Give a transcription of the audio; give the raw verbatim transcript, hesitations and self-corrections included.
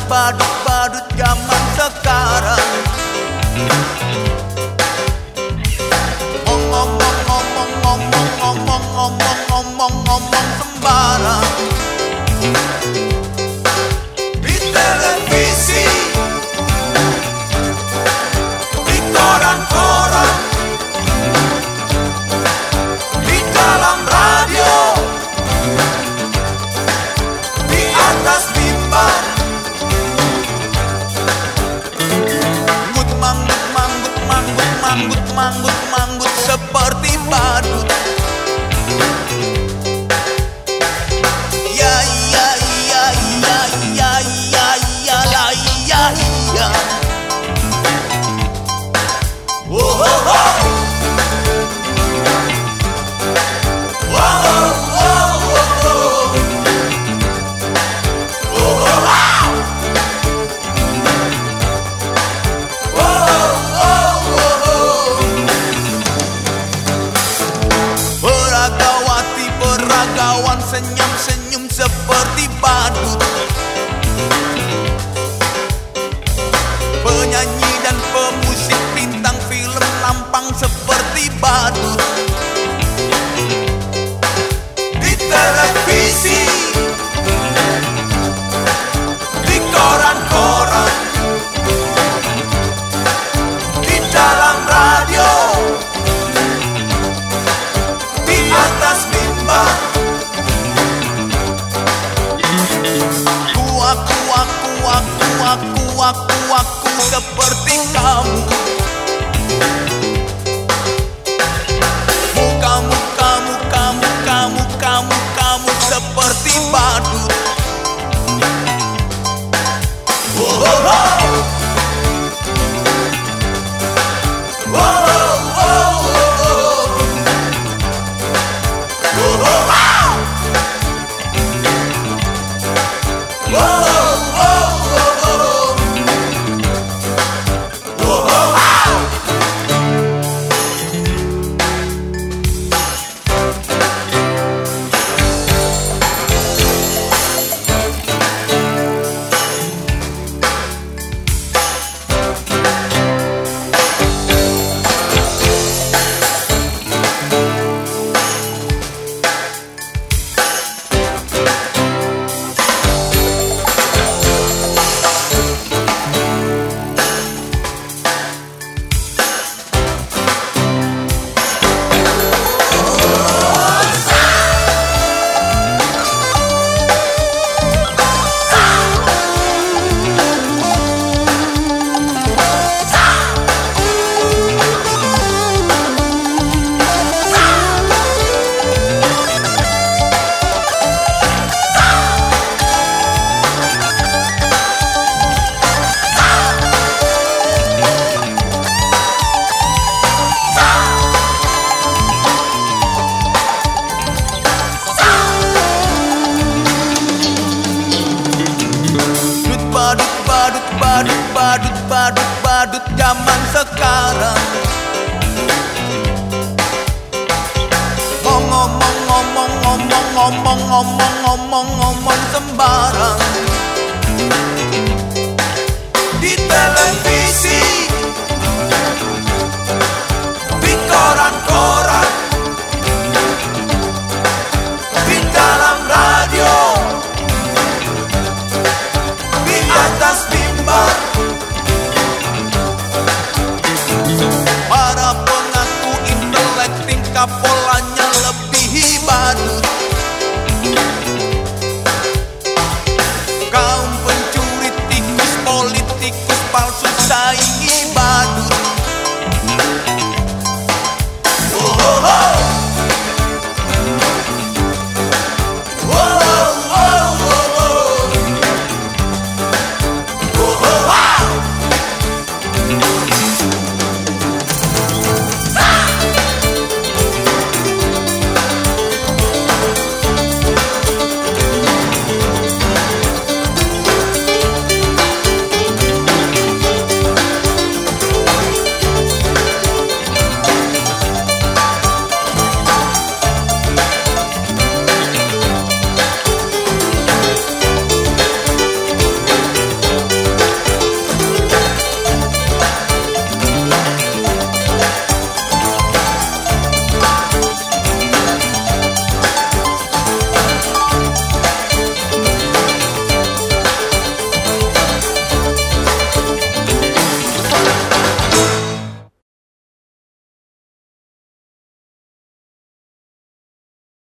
badut, badut zaman sekarang. Ngomong, ngomong, ngomong, ngomong, ngomong, ngomong, ngomong sembarang. Di televisi, di koran-koran, di dalam radio, di atas mimbar. Manggut, manggut, manggut, manggut, manggut, manggut, manggut seperti badut. Ya, ya, ya, ya, ya, ya, ya, la, ya, ya. Oh, oh, oh. Peragawati, peragawan senyum-senyum seperti badut. Penyanyi dan pemusik bintang film lampang seperti badut. Di televisi, di koran-koran, di dalam radio, di atas mimbar. Aku, aku, aku, aku, aku, aku, aku seperti kamu. Kamu, kamu, kamu, kamu, kamu, kamu seperti badut. Oh, oh, oh. Oh, oh, oh, oh. Oh, oh, oh. Oh, oh, oh, oh. Oh, oh, oh. Badut, badut, badut, badut, badut, badut zaman sekarang. Ngomong, ngomong, ngomong, ngomong, ngomong, ngomong, ngomong sembarang.